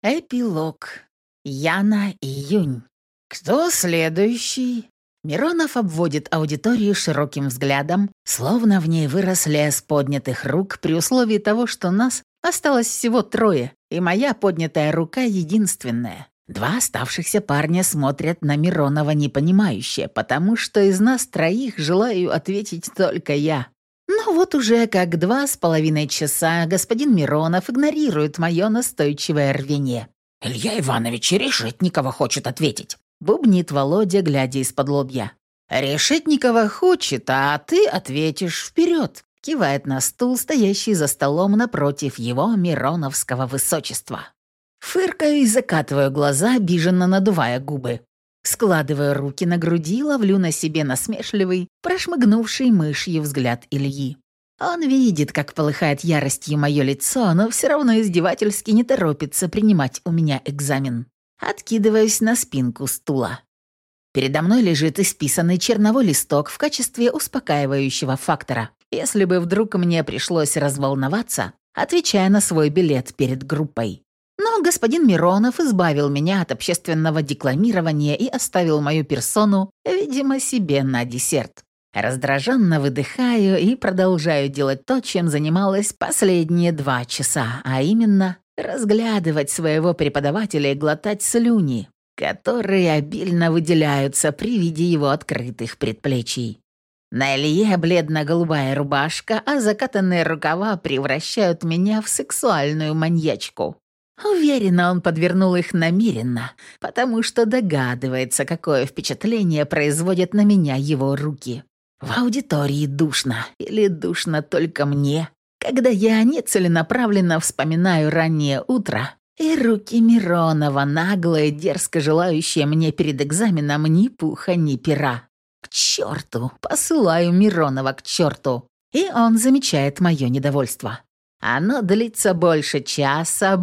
Эпилог. Яна Июнь. Кто следующий? Миронов обводит аудиторию широким взглядом, словно в ней вырос лес поднятых рук при условии того, что нас осталось всего трое, и моя поднятая рука единственная. Два оставшихся парня смотрят на Миронова непонимающе, потому что из нас троих желаю ответить только я. Но вот уже как 2,5 часа господин Миронов игнорирует мое настойчивое рвение. «Илья Иванович Решетникова хочет ответить», — бубнит Володя, глядя из-под лобья. «Решетникова хочет, а ты ответишь вперед», — кивает на стул, стоящий за столом напротив его мироновского высочества. Фыркаю и закатываю глаза, обиженно надувая губы. Складываю руки на груди, ловлю на себе насмешливый, прошмыгнувший мышью взгляд Ильи. Он видит, как полыхает яростью мое лицо, но все равно издевательски не торопится принимать у меня экзамен. Откидываюсь на спинку стула. Передо мной лежит исписанный черновой листок в качестве успокаивающего фактора, если бы вдруг мне пришлось разволноваться, отвечая на свой билет перед группой. Но господин Миронов избавил меня от общественного декламирования и оставил мою персону, видимо, себе на десерт. Раздраженно выдыхаю и продолжаю делать то, чем занималась последние 2 часа, а именно разглядывать своего преподавателя и глотать слюни, которые обильно выделяются при виде его открытых предплечий. На Илье бледно-голубая рубашка, а закатанные рукава превращают меня в сексуальную маньячку. Уверена, он подвернул их намеренно, потому что догадывается, какое впечатление производят на меня его руки. В аудитории душно, или душно только мне, когда я нецеленаправленно вспоминаю раннее утро, и руки Миронова, наглые, дерзко желающие мне перед экзаменом ни пуха, ни пера. К черту, посылаю Миронова к черту, и он замечает мое недовольство. Оно длится больше часа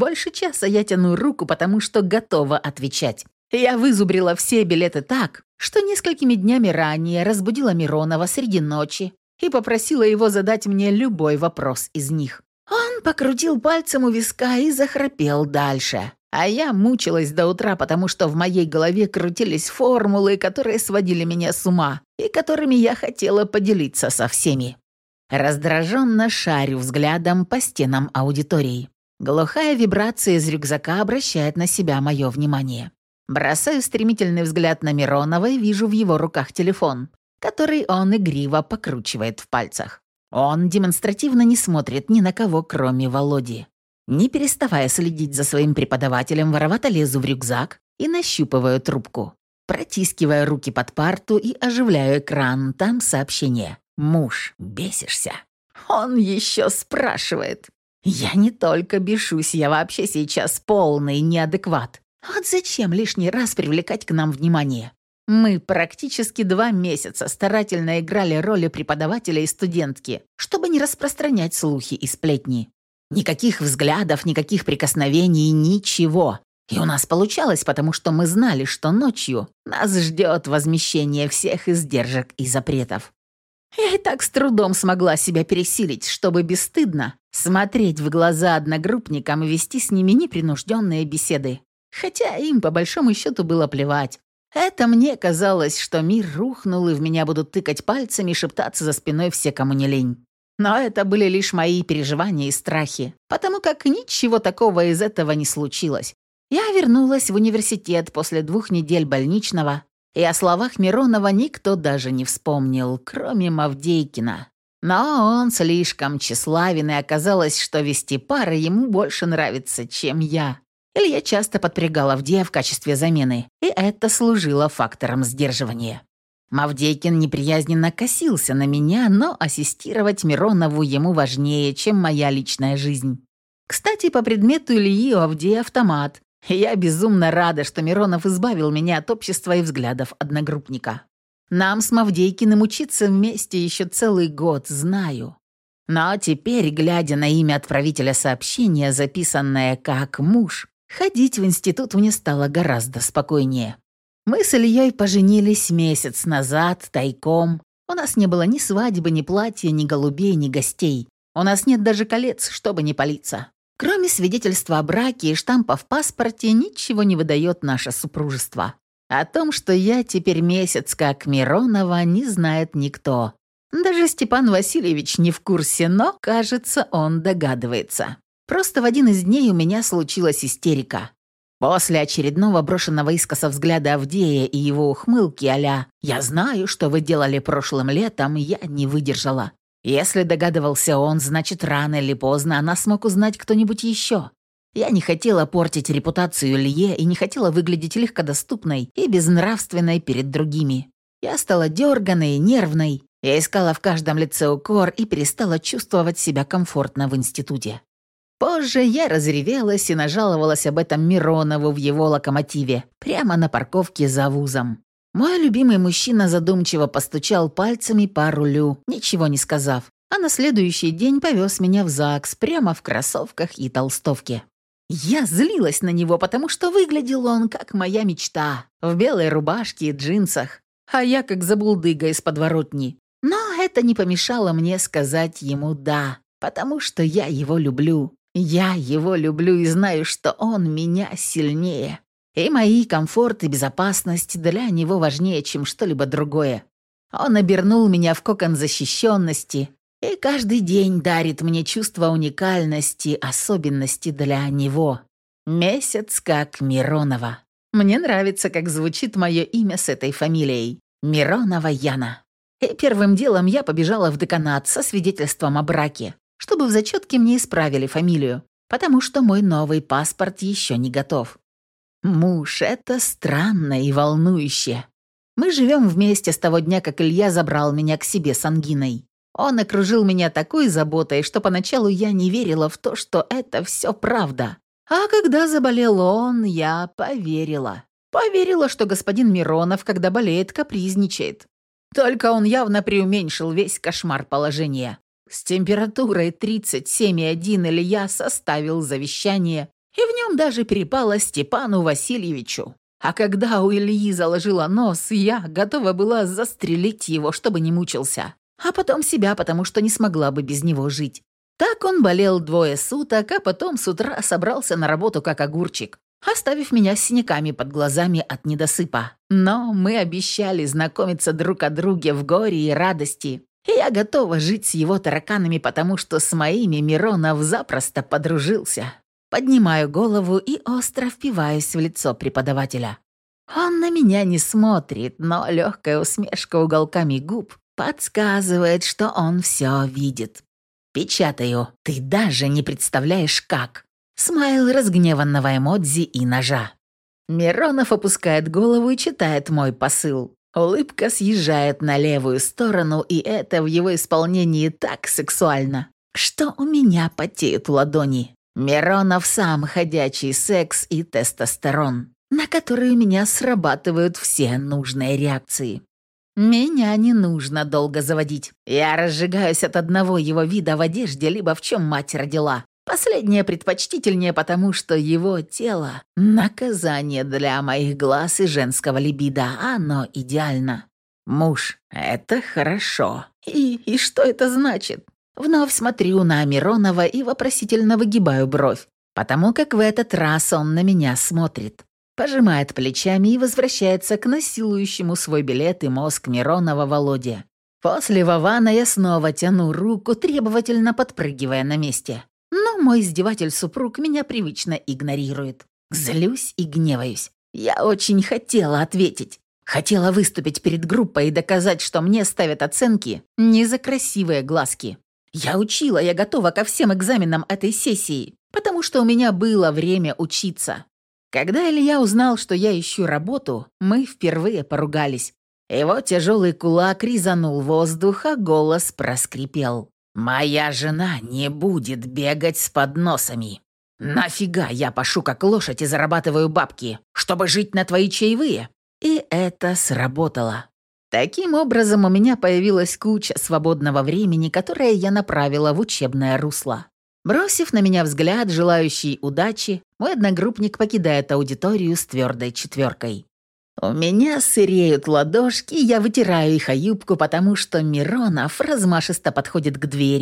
я тяну руку, потому что готова отвечать. Я вызубрила все билеты так, что несколькими днями ранее разбудила Миронова среди ночи и попросила его задать мне любой вопрос из них. Он покрутил пальцем у виска и захрапел дальше. А я мучилась до утра, потому что в моей голове крутились формулы, которые сводили меня с ума и которыми я хотела поделиться со всеми. Раздраженно шарю взглядом по стенам аудитории. Глухая вибрация из рюкзака обращает на себя мое внимание. Бросаю стремительный взгляд на Миронова и вижу в его руках телефон, который он игриво покручивает в пальцах. Он демонстративно не смотрит ни на кого, кроме Володи. Не переставая следить за своим преподавателем, воровато лезу в рюкзак и нащупываю трубку. Протискивая руки под парту и оживляю экран, там сообщение. «Муж, бесишься?» Он еще спрашивает. Я не только бешусь, я вообще сейчас полный неадекват. Вот зачем лишний раз привлекать к нам внимание? Мы практически 2 месяца старательно играли роли преподавателя и студентки, чтобы не распространять слухи и сплетни. Никаких взглядов, никаких прикосновений, ничего. И у нас получалось, потому что мы знали, что ночью нас ждет возмещение всех издержек и запретов. Я и так с трудом смогла себя пересилить, чтобы бесстыдно смотреть в глаза одногруппникам и вести с ними непринужденные беседы. Хотя им, по большому счету, было плевать. Это мне казалось, что мир рухнул, и в меня будут тыкать пальцами и шептаться за спиной все, кому не лень. Но это были лишь мои переживания и страхи, потому как ничего такого из этого не случилось. Я вернулась в университет после 2 недель больничного, и о словах Миронова никто даже не вспомнил, кроме Мавдейкина. Но он слишком тщеславен, и оказалось, что вести пары ему больше нравится, чем я. Илья часто подпрягал Авдея в качестве замены, и это служило фактором сдерживания. Мавдейкин неприязненно косился на меня, но ассистировать Миронову ему важнее, чем моя личная жизнь. Кстати, по предмету Ильи у Авдея автомат. Я безумно рада, что Миронов избавил меня от общества и взглядов одногруппника. Нам с Мавдейкиным учиться вместе еще целый год, знаю. Но теперь, глядя на имя отправителя сообщения, записанное как «муж», ходить в институт мне стало гораздо спокойнее. Мы с Ильей поженились месяц назад, тайком. У нас не было ни свадьбы, ни платья, ни голубей, ни гостей. У нас нет даже колец, чтобы не палиться. Кроме свидетельства о браке и штампа в паспорте, ничего не выдает наше супружество. О том, что я теперь месяц как Миронова, не знает никто. Даже Степан Васильевич не в курсе, но, кажется, он догадывается. Просто в один из дней у меня случилась истерика. После очередного брошенного искоса взгляда Авдея и его ухмылки а-ля «Я знаю, что вы делали прошлым летом», я не выдержала. Если догадывался он, значит, рано или поздно она смог узнать кто-нибудь еще. Я не хотела портить репутацию Илье и не хотела выглядеть легкодоступной и безнравственной перед другими. Я стала дерганой и нервной. Я искала в каждом лице укор и перестала чувствовать себя комфортно в институте. Позже я разревелась и нажаловалась об этом Миронову в его локомотиве, прямо на парковке за вузом. Мой любимый мужчина задумчиво постучал пальцами по рулю, ничего не сказав, а на следующий день повез меня в ЗАГС прямо в кроссовках и толстовке. Я злилась на него, потому что выглядел он как моя мечта, в белой рубашке и джинсах, а я как забулдыга из подворотни. Но это не помешало мне сказать ему «да», потому что я его люблю. Я его люблю и знаю, что он меня сильнее. И мои комфорт и безопасность для него важнее, чем что-либо другое. Он обернул меня в кокон защищенности и каждый день дарит мне чувство уникальности, особенности для него. Месяц как Миронова. Мне нравится, как звучит мое имя с этой фамилией. Миронова Яна. И первым делом я побежала в деканат со свидетельством о браке, чтобы в зачетке мне исправили фамилию, потому что мой новый паспорт еще не готов. Муж — это странно и волнующе. Мы живем вместе с того дня, как Илья забрал меня к себе с ангиной. Он окружил меня такой заботой, что поначалу я не верила в то, что это все правда. А когда заболел он, я поверила. Поверила, что господин Миронов, когда болеет, капризничает. Только он явно преуменьшил весь кошмар положения. С температурой 37,1 Илья составил завещание, и в нем даже перепало Степану Васильевичу. А когда у Ильи заложила нос, я готова была застрелить его, чтобы не мучился. А потом себя, потому что не смогла бы без него жить. Так он болел 2 суток, а потом с утра собрался на работу как огурчик, оставив меня с синяками под глазами от недосыпа. Но мы обещали знакомиться друг о друге в горе и радости, и я готова жить с его тараканами, потому что с моими Миронов запросто подружился. Поднимаю голову и остро впиваюсь в лицо преподавателя. Он на меня не смотрит, но легкая усмешка уголками губ подсказывает, что он все видит. Печатаю. Ты даже не представляешь, как. Смайл разгневанного эмодзи и ножа. Миронов опускает голову и читает мой посыл. Улыбка съезжает на левую сторону, и это в его исполнении так сексуально, что у меня потеют ладони. Миронов сам ходячий секс и тестостерон, на которые у меня срабатывают все нужные реакции. Меня не нужно долго заводить. Я разжигаюсь от одного его вида в одежде, либо в чем мать родила. Последнее предпочтительнее, потому что его тело — наказание для моих глаз и женского либидо. Оно идеально. Муж — это хорошо. И что это значит? Вновь смотрю на Миронова и вопросительно выгибаю бровь, потому как в этот раз он на меня смотрит. Пожимает плечами и возвращается к насилующему свой билет и мозг Миронова Володе. После Вована я снова тяну руку, требовательно подпрыгивая на месте. Но мой издеватель-супруг меня привычно игнорирует. Злюсь и гневаюсь. Я очень хотела ответить. Хотела выступить перед группой и доказать, что мне ставят оценки не за красивые глазки. Я учила, я готова ко всем экзаменам этой сессии, потому что у меня было время учиться. Когда Илья узнал, что я ищу работу, мы впервые поругались. Его тяжелый кулак резанул воздух, а голос проскрипел. «Моя жена не будет бегать с подносами. Нафига я пашу как лошадь и зарабатываю бабки, чтобы жить на твои чаевые?» И это сработало. Таким образом, у меня появилась куча свободного времени, которое я направила в учебное русло. Бросив на меня взгляд, желающий удачи, мой одногруппник покидает аудиторию с твердой 4. У меня сыреют ладошки, я вытираю их о юбку, потому что Миронов размашисто подходит к двери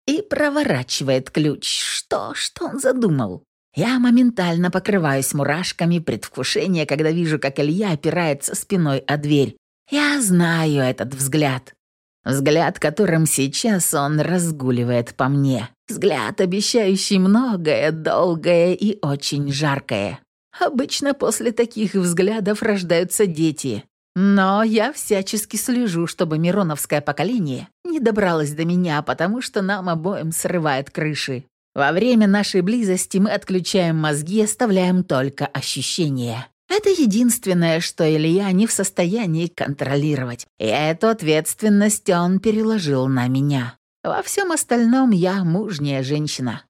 и проворачивает ключ. Что он задумал? Я моментально покрываюсь мурашками предвкушения, когда вижу, как Илья опирается спиной о дверь. Я знаю этот взгляд. Взгляд, которым сейчас он разгуливает по мне. Взгляд, обещающий многое, долгое и очень жаркое. Обычно после таких взглядов рождаются дети. Но я всячески слежу, чтобы мироновское поколение не добралось до меня, потому что нам обоим срывает крыши. Во время нашей близости мы отключаем мозги и оставляем только ощущения. Это единственное, что Илья не в состоянии контролировать. И эту ответственность он переложил на меня. Во всем остальном я мужняя женщина.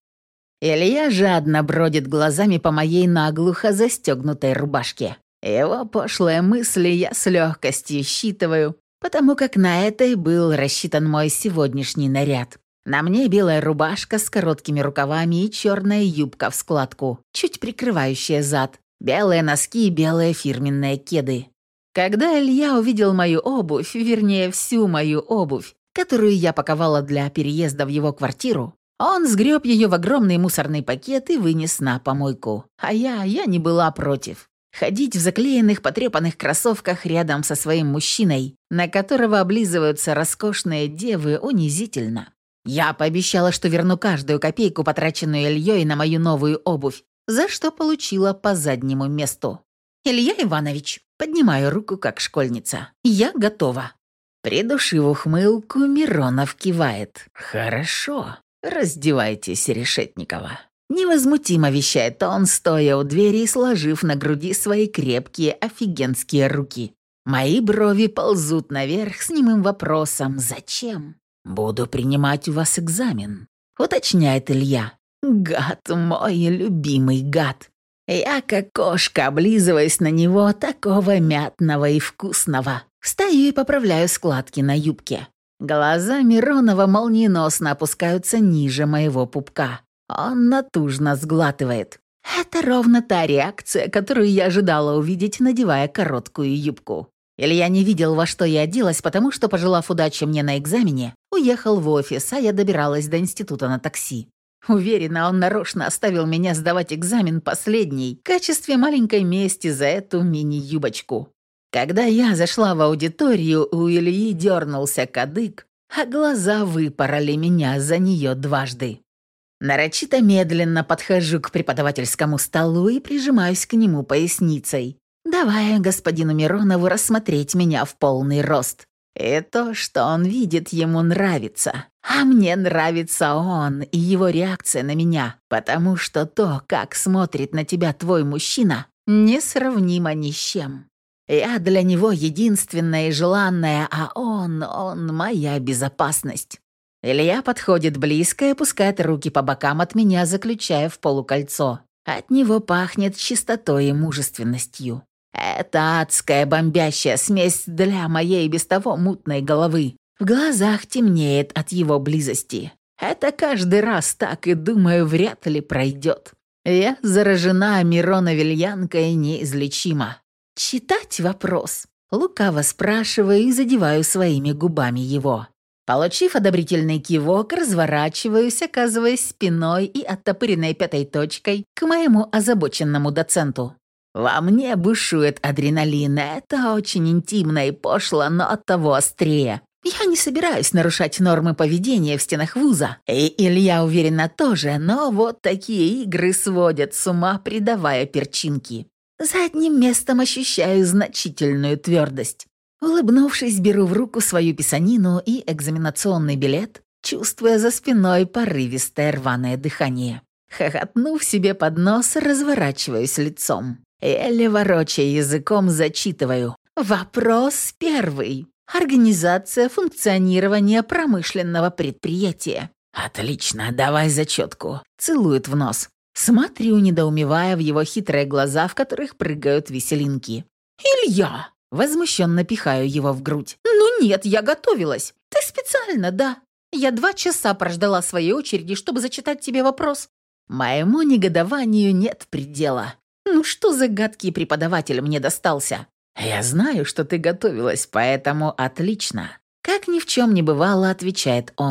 Илья жадно бродит глазами по моей наглухо застегнутой рубашке. Его пошлые мысли я с легкостью считываю, потому как на это и был рассчитан мой сегодняшний наряд. На мне белая рубашка с короткими рукавами и черная юбка в складку, чуть прикрывающая зад, белые носки и белые фирменные кеды. Когда Илья увидел мою обувь, вернее, всю мою обувь, которую я паковала для переезда в его квартиру, он сгреб ее в огромный мусорный пакет и вынес на помойку. А я не была против. Ходить в заклеенных потрепанных кроссовках рядом со своим мужчиной, на которого облизываются роскошные девы, унизительно. Я пообещала, что верну каждую копейку, потраченную Ильей на мою новую обувь, за что получила по заднему месту. «Илья Иванович», поднимаю руку как школьница, «я готова». Придушив ухмылку, Миронов кивает. «Хорошо, раздевайтесь, Решетникова». Невозмутимо вещает он, стоя у двери и сложив на груди свои крепкие офигенские руки. Мои брови ползут наверх с немым вопросом «Зачем?» «Буду принимать у вас экзамен», — уточняет Илья. «Гад мой, любимый гад». Я, как кошка, облизываясь на него, такого мятного и вкусного. Встаю и поправляю складки на юбке. Глаза Миронова молниеносно опускаются ниже моего пупка. Он натужно сглатывает. Это ровно та реакция, которую я ожидала увидеть, надевая короткую юбку. Илья не видел, во что я оделась, потому что, пожелав удачи мне на экзамене, уехал в офис, а я добиралась до института на такси. Уверена, он нарочно оставил меня сдавать экзамен последний в качестве маленькой мести за эту мини-юбочку. Когда я зашла в аудиторию, у Ильи дернулся кадык, а глаза выпороли меня за нее дважды. Нарочито медленно подхожу к преподавательскому столу и прижимаюсь к нему поясницей, давая господину Миронову рассмотреть меня в полный рост. И то, что он видит, ему нравится. А мне нравится он и его реакция на меня, потому что то, как смотрит на тебя твой мужчина, несравнимо ни с чем. Я для него единственная и желанная, а он моя безопасность. Илья подходит близко и опускает руки по бокам от меня, заключая в полукольцо. От него пахнет чистотой и мужественностью. Это адская бомбящая смесь для моей без того мутной головы. В глазах темнеет от его близости. Это каждый раз так, и, думаю, вряд ли пройдет. Я заражена мироновельянкой неизлечимо. Читать вопрос. Лукаво спрашиваю и задеваю своими губами его. Получив одобрительный кивок, разворачиваюсь, оказываясь спиной и оттопыренной пятой точкой к моему озабоченному доценту. Во мне бушует адреналин, это очень интимно и пошло, но оттого острее. Я не собираюсь нарушать нормы поведения в стенах вуза, и Илья уверенно тоже, но вот такие игры сводят с ума, придавая перчинки. Задним местом ощущаю значительную твердость. Улыбнувшись, беру в руку свою писанину и экзаменационный билет, чувствуя за спиной порывистое рваное дыхание. Хохотнув себе под нос, разворачиваюсь лицом. Еле ворочая языком, зачитываю. Вопрос первый. Организация функционирования промышленного предприятия. Отлично, давай зачетку. Целует в нос. Смотрю, недоумевая в его хитрые глаза, в которых прыгают веселинки. «Илья!» Возмущенно пихаю его в грудь. «Ну нет, я готовилась. Ты специально, да? Я 2 часа прождала своей очереди, чтобы зачитать тебе вопрос». Моему негодованию нет предела. Ну что за гадкий преподаватель мне достался? Я знаю, что ты готовилась, поэтому отлично. Как ни в чем не бывало, отвечает он.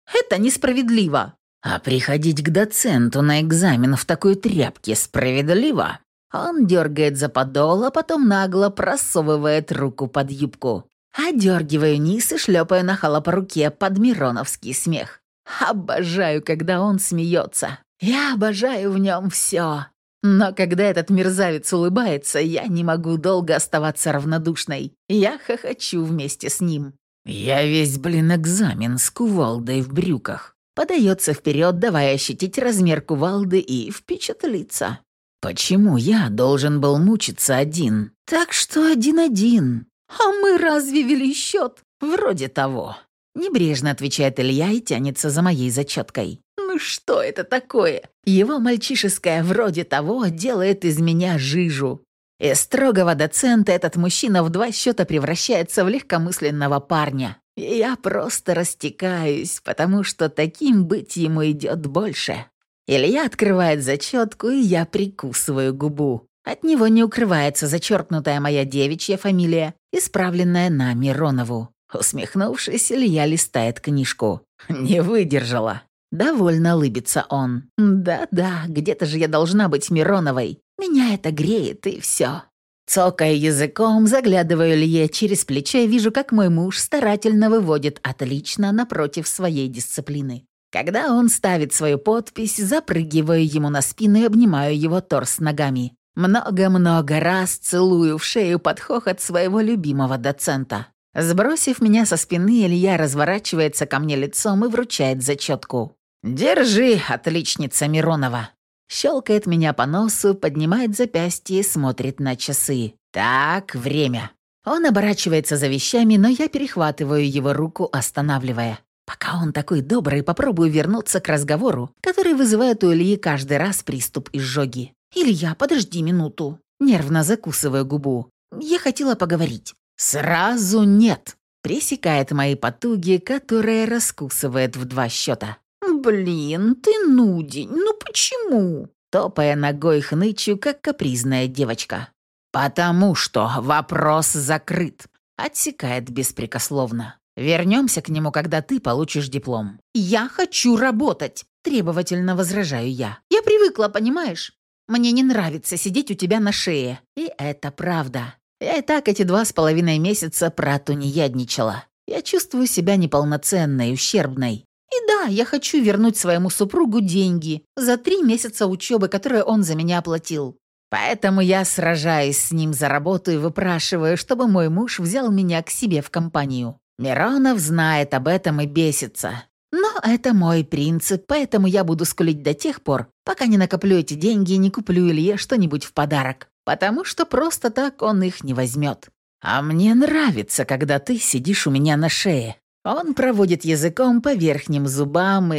Это несправедливо. А приходить к доценту на экзамен в такой тряпке справедливо? Он дергает за подол, а потом нагло просовывает руку под юбку. Одергиваю низ и шлепаю нахала по руке под мироновский смех. Обожаю, когда он смеется. Я обожаю в нем все. Но когда этот мерзавец улыбается, я не могу долго оставаться равнодушной. Я хохочу вместе с ним. Я весь, экзамен с кувалдой в брюках. Подается вперед, давая ощутить размер кувалды и впечатлиться. Почему я должен был мучиться один? Так что 1-1. А мы разве вели счет? Вроде того. Небрежно отвечает Илья и тянется за моей зачеткой. Ну что это такое? Его мальчишеское «вроде того» делает из меня жижу. Из строгого доцента этот мужчина в 2 счета превращается в легкомысленного парня. И я просто растекаюсь, потому что таким быть ему идет больше. Илья открывает зачетку, и я прикусываю губу. От него не укрывается зачеркнутая моя девичья фамилия, исправленная на Миронову. Усмехнувшись, Илья листает книжку. «Не выдержала». Довольно улыбится он. «Да-да, где-то же я должна быть Мироновой. Меня это греет, и все». Цокая языком, заглядываю Илье через плечо и вижу, как мой муж старательно выводит «отлично» напротив своей дисциплины. Когда он ставит свою подпись, запрыгиваю ему на спину и обнимаю его торс ногами. Много-много раз целую в шею под хохот своего любимого доцента. Сбросив меня со спины, Илья разворачивается ко мне лицом и вручает зачетку. «Держи, отличница Миронова!» Щелкает меня по носу, поднимает запястье и смотрит на часы. «Так, время». Он оборачивается за вещами, но я перехватываю его руку, останавливая. Пока он такой добрый, попробую вернуться к разговору, который вызывает у Ильи каждый раз приступ изжоги. «Илья, подожди минуту». Нервно закусываю губу. «Я хотела поговорить». «Сразу нет», — пресекает мои потуги, которые раскусывает в 2 счета. «Блин, ты нудень, ну почему?» Топая ногой хнычу, как капризная девочка. «Потому что вопрос закрыт», — отсекает беспрекословно. «Вернемся к нему, когда ты получишь диплом». «Я хочу работать», — требовательно возражаю я. «Я привыкла, понимаешь? Мне не нравится сидеть у тебя на шее». И это правда. Я и так эти 2,5 месяца протунеядничала. Я чувствую себя неполноценной, ущербной. И да, я хочу вернуть своему супругу деньги за 3 месяца учебы, которые он за меня оплатил. Поэтому я сражаюсь с ним за работу и выпрашиваю, чтобы мой муж взял меня к себе в компанию. Миронов знает об этом и бесится. Но это мой принцип, поэтому я буду скулить до тех пор, пока не накоплю эти деньги и не куплю Илье что-нибудь в подарок. Потому что просто так он их не возьмет. А мне нравится, когда ты сидишь у меня на шее. Он проводит языком по верхним зубам, и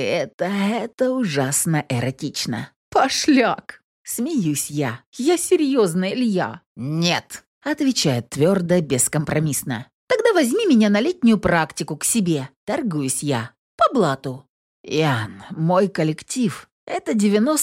это ужасно эротично. «Пошляк!» — смеюсь я. «Я серьезно, Илья?» «Нет», — отвечает твердо, бескомпромиссно. «Тогда возьми меня на летнюю практику к себе», — торгуюсь я. «По блату». «Ян, мой коллектив — это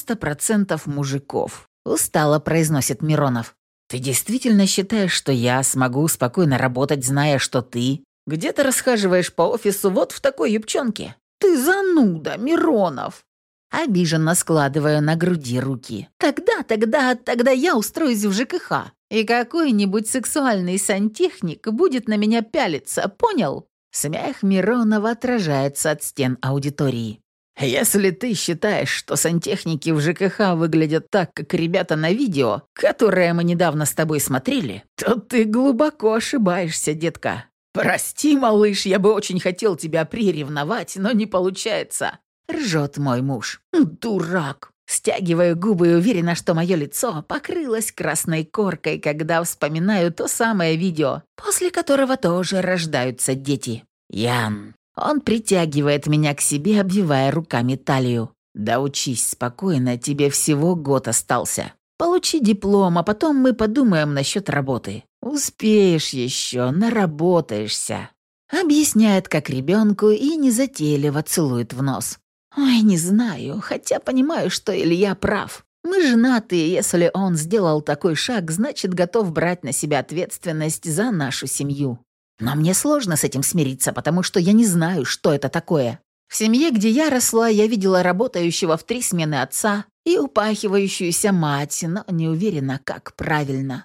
90% мужиков», — устало произносит Миронов. «Ты действительно считаешь, что я смогу спокойно работать, зная, что ты где-то расхаживаешь по офису вот в такой юбчонке?» «Ты зануда, Миронов!» Обиженно складываю на груди руки. Тогда я устроюсь в ЖКХ, и какой-нибудь сексуальный сантехник будет на меня пялиться, понял?» Смех Миронова отражается от стен аудитории. «Если ты считаешь, что сантехники в ЖКХ выглядят так, как ребята на видео, которое мы недавно с тобой смотрели, то ты глубоко ошибаешься, детка. Прости, малыш, я бы очень хотел тебя приревновать, но не получается», — ржет мой муж. «Дурак». Стягиваю губы и уверена, что мое лицо покрылось красной коркой, когда вспоминаю то самое видео, после которого тоже рождаются дети. «Ян». Он притягивает меня к себе, обвивая руками талию. «Да учись спокойно, тебе всего год остался. Получи диплом, а потом мы подумаем насчет работы. Успеешь еще, наработаешься». Объясняет как ребенку и незатейливо целует в нос. «Ой, не знаю, хотя понимаю, что Илья прав. Мы женаты, и если он сделал такой шаг, значит, готов брать на себя ответственность за нашу семью. Но мне сложно с этим смириться, потому что я не знаю, что это такое. В семье, где я росла, я видела работающего в 3 смены отца и упахивающуюся мать, но не уверена, как правильно.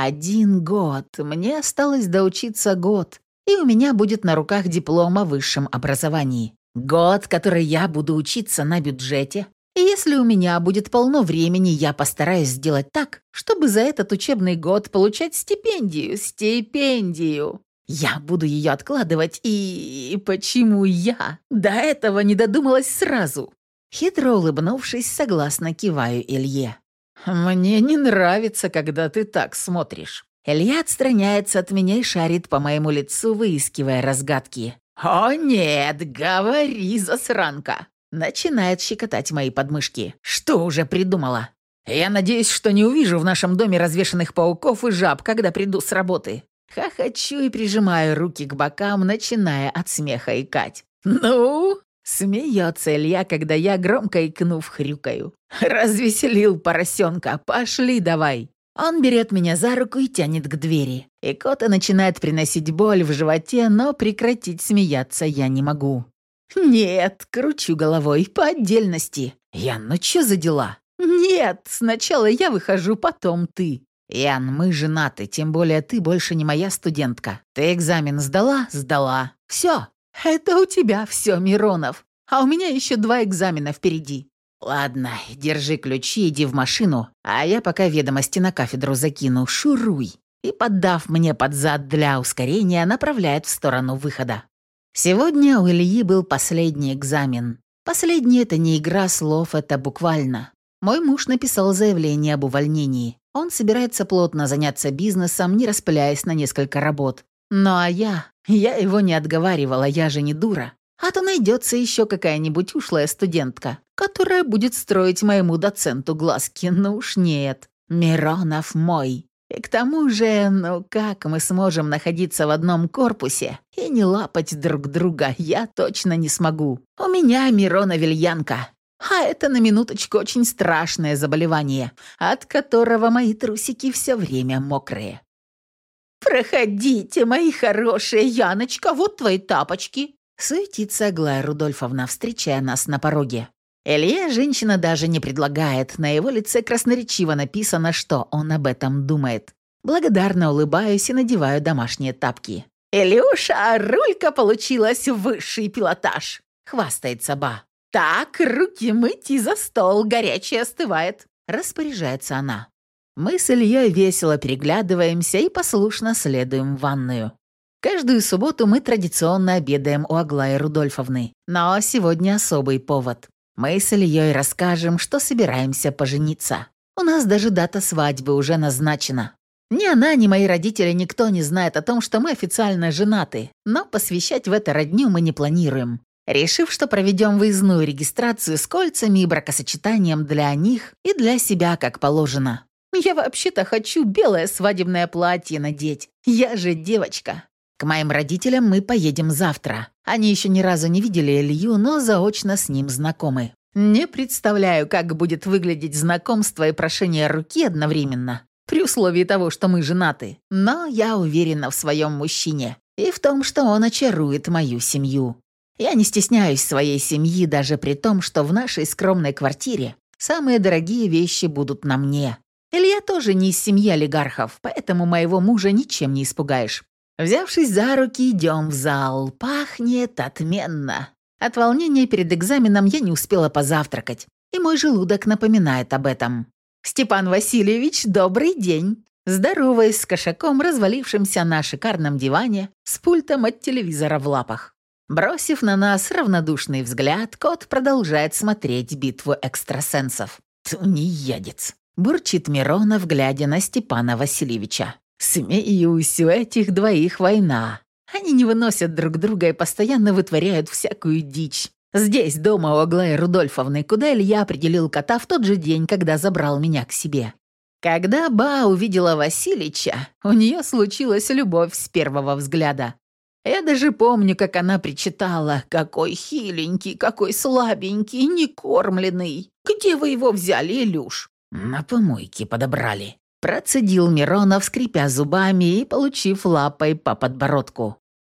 1 год. Мне осталось доучиться год, и у меня будет на руках диплом о высшем образовании. Год, который я буду учиться на бюджете. И если у меня будет полно времени, я постараюсь сделать так, чтобы за этот учебный год получать стипендию. Стипендию! Я буду ее откладывать, и почему я до этого не додумалась сразу? Хитро улыбнувшись, согласно киваю Илье. «Мне не нравится, когда ты так смотришь». Илья отстраняется от меня и шарит по моему лицу, выискивая разгадки. «О нет, говори, засранка!» Начинает щекотать мои подмышки. «Что уже придумала?» «Я надеюсь, что не увижу в нашем доме развешанных пауков и жаб, когда приду с работы». Хохочу и прижимаю руки к бокам, начиная от смеха икать. «Ну?» — смеется Илья, когда я, громко икнув, хрюкаю. «Развеселил поросенка. Пошли давай». Он берет меня за руку и тянет к двери. Икота начинает приносить боль в животе, но прекратить смеяться я не могу. «Нет», — кручу головой, по отдельности. «Ян, ну чё за дела?» «Нет, сначала я выхожу, потом ты». «Ян, мы женаты, тем более ты больше не моя студентка. Ты экзамен сдала? Сдала. Все. Это у тебя все, Миронов. А у меня еще 2 экзамена впереди». «Ладно, держи ключи, иди в машину, а я пока ведомости на кафедру закину. Шуруй». И, поддав мне под зад для ускорения, направляет в сторону выхода. Сегодня у Ильи был последний экзамен. Последний — это не игра слов, это буквально. Мой муж написал заявление об увольнении. Он собирается плотно заняться бизнесом, не распыляясь на несколько работ. Ну а я его не отговаривала, я же не дура. А то найдется еще какая-нибудь ушлая студентка, которая будет строить моему доценту глазки. Ну уж нет, Миронов мой. И к тому же, ну как мы сможем находиться в одном корпусе и не лапать друг друга, я точно не смогу. У меня Мироновельянка. А это, на минуточку, очень страшное заболевание, от которого мои трусики все время мокрые. «Проходите, мои хорошие, Яночка, вот твои тапочки!» Суетится Аглая Рудольфовна, встречая нас на пороге. Илье женщина даже не предлагает, на его лице красноречиво написано, что он об этом думает. Благодарно улыбаюсь и надеваю домашние тапки. «Илюша, рулька получилась высший пилотаж!» — хвастается Ба. «Так, руки мыть и за стол, горячий остывает», — распоряжается она. Мы с Ильей весело переглядываемся и послушно следуем в ванную. Каждую субботу мы традиционно обедаем у Аглаи Рудольфовны, но сегодня особый повод. Мы с Ильей расскажем, что собираемся пожениться. У нас даже дата свадьбы уже назначена. Ни она, ни мои родители, никто не знает о том, что мы официально женаты, но посвящать в это родню мы не планируем, решив, что проведем выездную регистрацию с кольцами и бракосочетанием для них и для себя, как положено. Я вообще-то хочу белое свадебное платье надеть. Я же девочка. К моим родителям мы поедем завтра. Они еще ни разу не видели Илью, но заочно с ним знакомы. Не представляю, как будет выглядеть знакомство и прошение руки одновременно, при условии того, что мы женаты. Но я уверена в своем мужчине и в том, что он очарует мою семью. Я не стесняюсь своей семьи, даже при том, что в нашей скромной квартире самые дорогие вещи будут на мне. Илья тоже не из семьи олигархов, поэтому моего мужа ничем не испугаешь. Взявшись за руки, идем в зал. Пахнет отменно. От волнения перед экзаменом я не успела позавтракать, и мой желудок напоминает об этом. «Степан Васильевич, добрый день!» Здороваясь с кошаком, развалившимся на шикарном диване, с пультом от телевизора в лапах. Бросив на нас равнодушный взгляд, кот продолжает смотреть битву экстрасенсов. «Тунеядец!» — бурчит Миронов, глядя на Степана Васильевича. «Смеюсь, у этих двоих война. Они не выносят друг друга и постоянно вытворяют всякую дичь. Здесь, дома у Аглаи Рудольфовны, куда Илья определил кота в тот же день, когда забрал меня к себе. Когда Ба увидела Васильича, у нее случилась любовь с первого взгляда. Я даже помню, как она причитала: «Какой хиленький, какой слабенький, некормленный. Где вы его взяли, Илюш?» «На помойке подобрали», — процедил Миронов, скрипя зубами и получив лапой по подбородку.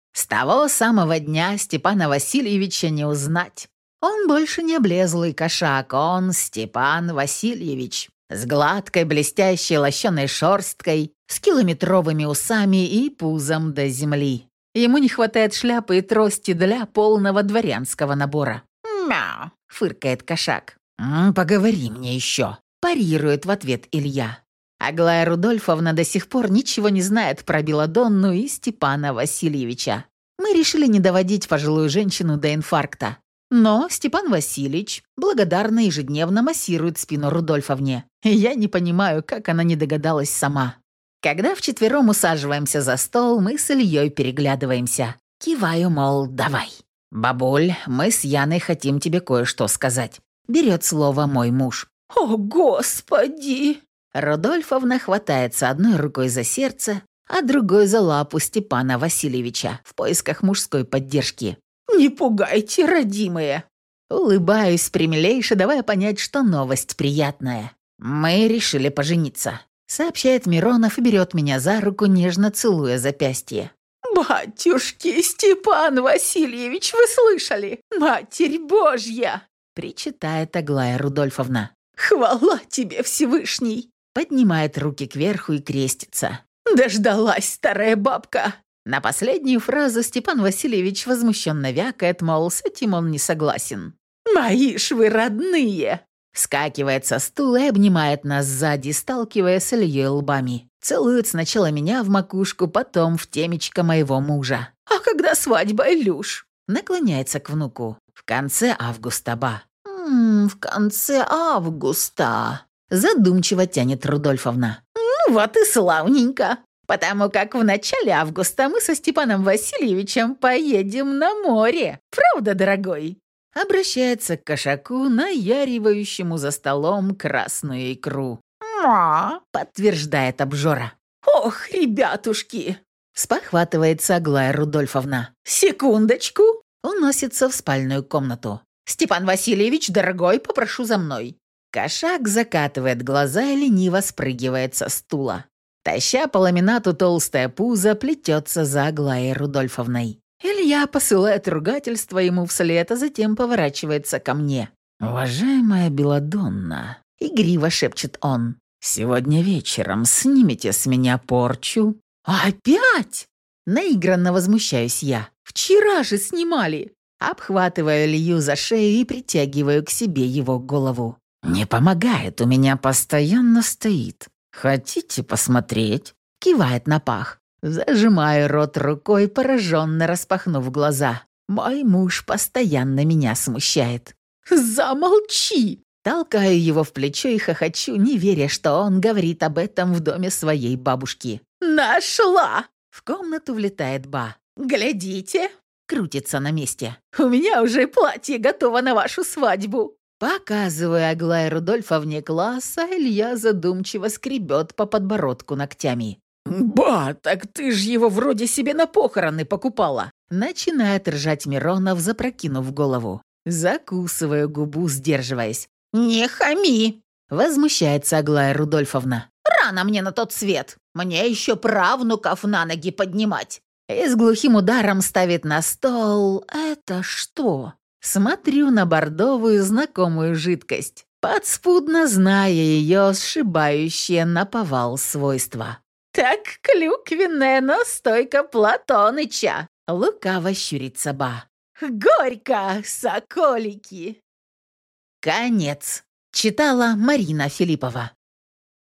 С того самого дня Степана Васильевича не узнать. Он больше не облезлый кошак, он Степан Васильевич. С гладкой, блестящей лощеной шерсткой, с километровыми усами и пузом до земли. Ему не хватает шляпы и трости для полного дворянского набора. «Мяу!» — фыркает кошак. «Поговори мне еще!» — парирует в ответ Илья. Аглая Рудольфовна до сих пор ничего не знает про Беладонну и Степана Васильевича. Мы решили не доводить пожилую женщину до инфаркта. Но Степан Васильевич благодарно ежедневно массирует спину Рудольфовне. Я не понимаю, как она не догадалась сама. Когда вчетвером усаживаемся за стол, мы с Ильей переглядываемся. Киваю, мол, давай. «Бабуль, мы с Яной хотим тебе кое-что сказать». Берет слово мой муж. «О, Господи!» Рудольфовна хватается одной рукой за сердце, а другой за лапу Степана Васильевича в поисках мужской поддержки. «Не пугайте, родимые!» Улыбаюсь примилейше, давая понять, что новость приятная. «Мы решили пожениться», — сообщает Миронов и берет меня за руку, нежно целуя запястье. «Батюшки, Степан Васильевич, вы слышали? Матерь Божья!» — причитает Аглая Рудольфовна. «Хвала тебе, Всевышний!» Поднимает руки кверху и крестится. «Дождалась, старая бабка!» На последнюю фразу Степан Васильевич возмущенно вякает, мол, с этим он не согласен. «Мои ж вы родные!» Вскакивает со стула и обнимает нас сзади, сталкивая с Ильей лбами. Целует сначала меня в макушку, потом в темечко моего мужа. «А когда свадьба, Илюш?» Наклоняется к внуку. «В конце августа, ба». В конце августа», задумчиво тянет Рудольфовна. «Ну вот и славненько. Потому как в начале августа мы со Степаном Васильевичем поедем на море. Правда, дорогой?» Обращается к кошаку, наяривающему за столом красную икру. «Ма!» — подтверждает обжора. «Ох, ребятушки!» — спохватывается Аглая Рудольфовна. «Секундочку!» — уносится в спальную комнату. «Степан Васильевич, дорогой, попрошу за мной». Кошак закатывает глаза и лениво спрыгивает со стула. Таща по ламинату толстое пузо, плетется за Аглаей Рудольфовной. Илья посылает ругательство ему вслед, а затем поворачивается ко мне. «Уважаемая Беладонна», — игриво шепчет он, — «сегодня вечером снимите с меня порчу». «Опять?» — наигранно возмущаюсь я. «Вчера же снимали». Обхватываю Илью за шею и притягиваю к себе его голову. «Не помогает, у меня постоянно стоит. Хотите посмотреть?» — кивает на пах. Зажимаю рот рукой, пораженно распахнув глаза. Мой муж постоянно меня смущает. «Замолчи!» Толкаю его в плечо и хохочу, не веря, что он говорит об этом в доме своей бабушки. «Нашла!» В комнату влетает Ба. «Глядите!» Крутится на месте. «У меня уже платье готово на вашу свадьбу!» Показывая Аглае Рудольфовне класс, а Илья задумчиво скребет по подбородку ногтями. «Ба, так ты ж его вроде себе на похороны покупала!» Начинает ржать Миронов, запрокинув голову. Закусываю губу, сдерживаясь. «Не хами!» Возмущается Аглая Рудольфовна. «Рано мне на тот свет! Мне еще правнуков на ноги поднимать!» И с глухим ударом ставит на стол... Это что? Смотрю на бордовую знакомую жидкость, подспудно зная ее сшибающие наповал свойства. «Так клюквенная настойка Платоныча!» Лукаво щурится Ба. «Горько, соколики!» Конец. Читала Марина Филиппова.